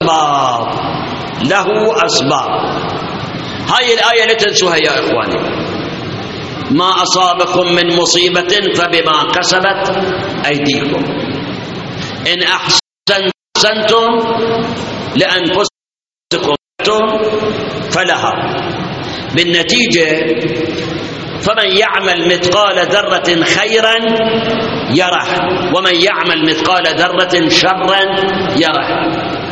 له أسباب. هاي الآية لا تنسوها يا إخواني. ما أصابكم من مصيبة فبما كسبت أيديكم، إن أحسنتم لأنفسكم فلها. بالنتيجة فمن يعمل مثقال ذرة خيرا يره، ومن يعمل مثقال ذرة شرا يره.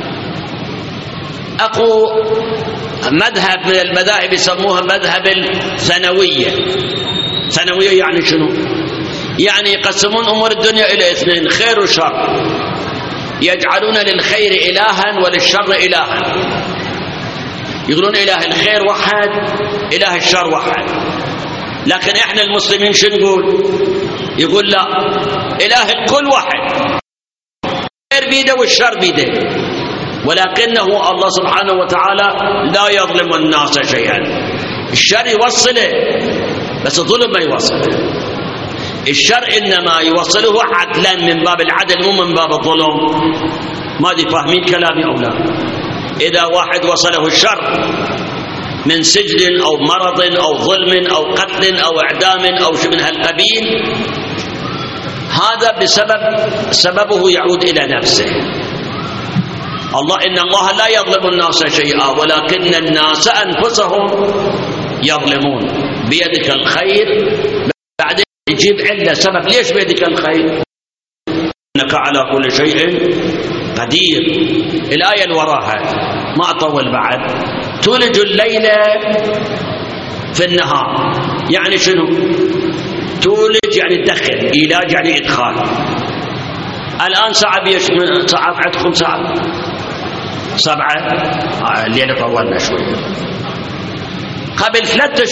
أقو مذهب من المذاهب يسموها مذهب الثانوية. ثانوية يعني شنو؟ يعني يقسمون أمور الدنيا إلى اثنين، خير وشر، يجعلون للخير إلها وللشر إلها. يقولون إله الخير واحد، إله الشر واحد. لكن إحنا المسلمين شو نقول؟ يقول لا، إله الكل واحد، الخير بيده والشر بيده، ولكنه الله سبحانه وتعالى لا يظلم الناس شيئا. الشر يوصله بس الظلم ما يوصله. الشر إنما يوصله عدلا، من باب العدل مو من باب الظلم. ما دي فاهمين كلامي أو لا؟ إذا واحد وصله الشر من سجن أو مرض أو ظلم أو قتل أو إعدام أو شيء من هالقبيل، هذا سببه يعود إلى نفسه. إن الله لا يظلم الناس شيئا ولكن الناس أنفسهم يظلمون. بيدك الخير، بعدين يجيب عنده سبب. ليش بيدك الخير؟ إنك على كل شيء قدير. الآية اللي وراها ما أطول بعد. تولج الليل في النهار، يعني شنو؟ تولج يعني تدخل، إيلاج يعني إدخال. الآن ساعة عندكم ساعة 7، الليلة طولنا شوية. قبل 3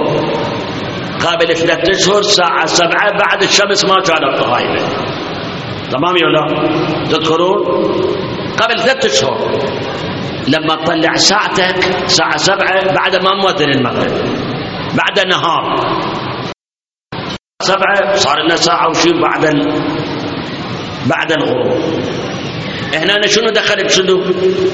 أشهر الساعة 7 بعد الشمس ما كانت غايبة. تمام يا لا؟ تذكرون؟ قبل 3 أشهر لما تطلع ساعتك الساعة 7 بعد ما مؤذن المغرب، بعد نهار 7 صار لنا ساعة وشي بعد الغروب. هنا شنو دخل بشنو؟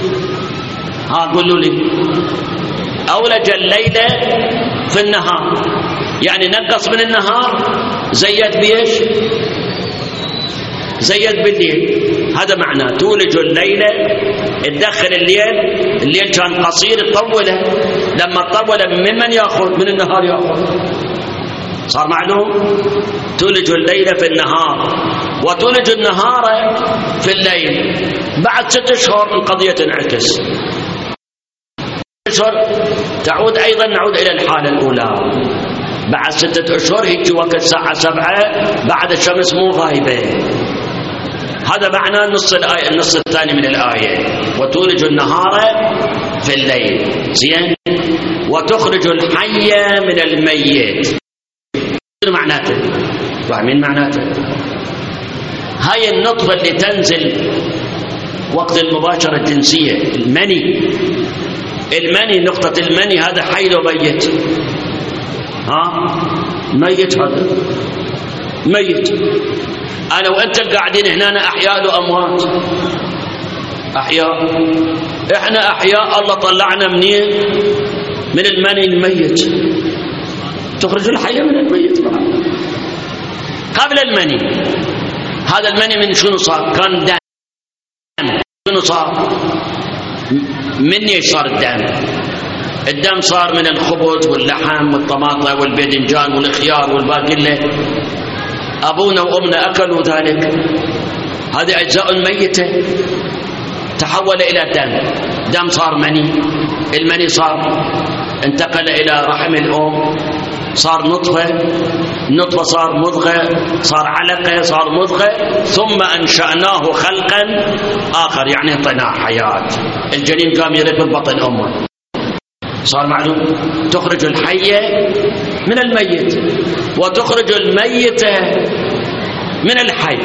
قولوا لي. أولج الليل في النهار، يعني نقص من النهار زيد بيش؟ زيد بالليل. هذا معناه تولج الليل، تدخل الليل كان قصير تطوله، لما تطوله ممن يأخذ؟ من النهار يأخذ. صار معلوم؟ تولج الليل في النهار وتولج النهار في الليل. بعد 6 أشهر القضية تنعكس. 6 أشهر نعود إلى الحالة الأولى. بعد 6 أشهر هيك وقت الساعة 7 بعد الشمس مو غايبة. هذا معنى النص الثاني من الآية. وتولج النهار في الليل، زين؟ وتخرج الحي من الميت. شنو معناته؟ فاهمين معناته؟ هاي النطفة اللي تنزل وقت المباشرة الجنسية، المني، نقطة المني، هذا حي لو ميت؟ ميت. هذا ميت. أنا وأنت قاعدين هنا أحياء وأموات. أحياء. إحنا أحياء، الله طلعنا منين؟ من المني الميت. تخرج الحي من الميت بعد. قبل المني، هذا المني من شنو صار؟ كان دم. شنو صار؟ من ايش صار الدم؟ الدم صار من الخبز واللحم والطماطم والباذنجان والخيار والباقلة. أبونا وأمنا أكلوا ذلك. هذه أجزاء ميتة تحول إلى دم صار مني. المني صار انتقل إلى رحم الأم، صار نطفة صار مضغة، صار علقة، صار مضغة، ثم أنشأناه خلقا آخر، يعني اعطيناه حياة. الجنين قام يرد ببطن أمه. صار معلوم؟ تخرج الحية من الميت وتخرج الميت من الحي.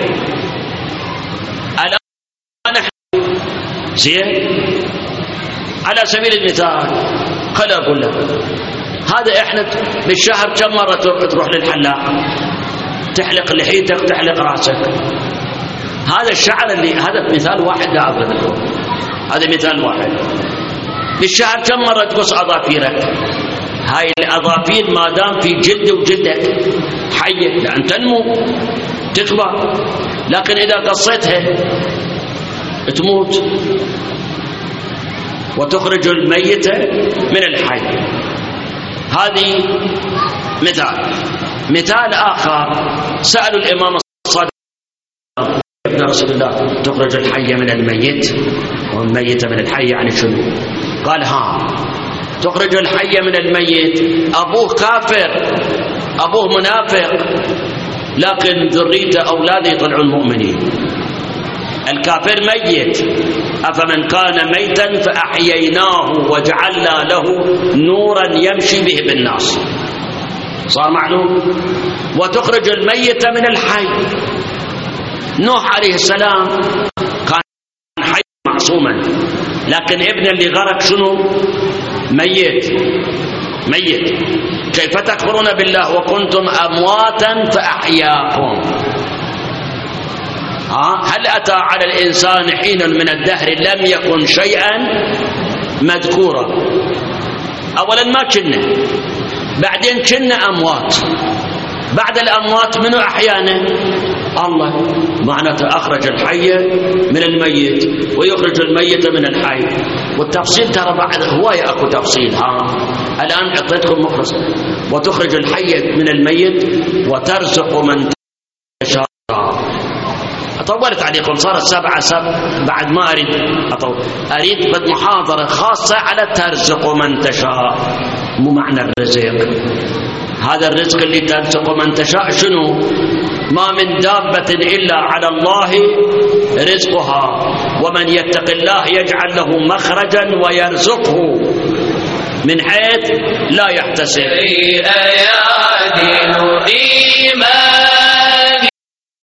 الآن زين، على سبيل المثال خل أقول لك، هذا إحنا بالشهر كم مرة تروح للحلاق تحلق لحيتك تحلق راسك؟ هذا الشعر اللي، هذا مثال واحد لا أضرب لكم. هذا مثال واحد. في الشهر كم مرة تقص أظافيرك؟ هاي الأظافير ما دام في جلد وجلدك حية لأن تنمو تكبر، لكن إذا قصيتها تموت. وتخرج الميت من الحي. هذه مثال آخر. سألوا الإمام الصادق ابن رسول الله تخرج الحي من الميت والميت من الحي يعني شنو؟ قال تخرج الحي من الميت، أبوه كافر أبوه منافق لكن ذريته أولاده يطلعون مؤمنين. الكافر ميت، أفمن كان ميتا فأحييناه وجعلنا له نورا يمشي به بالناس، صار معلوم. وتخرج الميت من الحي. نوح عليه السلام كان حي معصوما، لكن ابن اللي غرق شنو؟ ميت. كيف تكفرون بالله وكنتم أمواتا فأحياكم. هل أتى على الإنسان حين من الدهر لم يكن شيئا مذكورا؟ أولا ما كنا، بعدين كنا أموات، بعد الأموات منو أحيانا؟ الله. معناته أخرج الحي من الميت ويخرج الميت من الحي. والتفصيل ترى بعد هواية أكو تفصيل. الآن أعطيتكم مخلص. وتخرج الحي من الميت وترزق من تشاء. طولت عليكم، صارت 7 بعد ما أريد بد محاضرة خاصة على ترزق من تشاء. مو معنى الرزق هذا الرزق اللي ترزق من تشاء شنو؟ ما من دابة إلا على الله رزقها، ومن يتق الله يجعل له مخرجا ويرزقه من حيث لا يحتسب.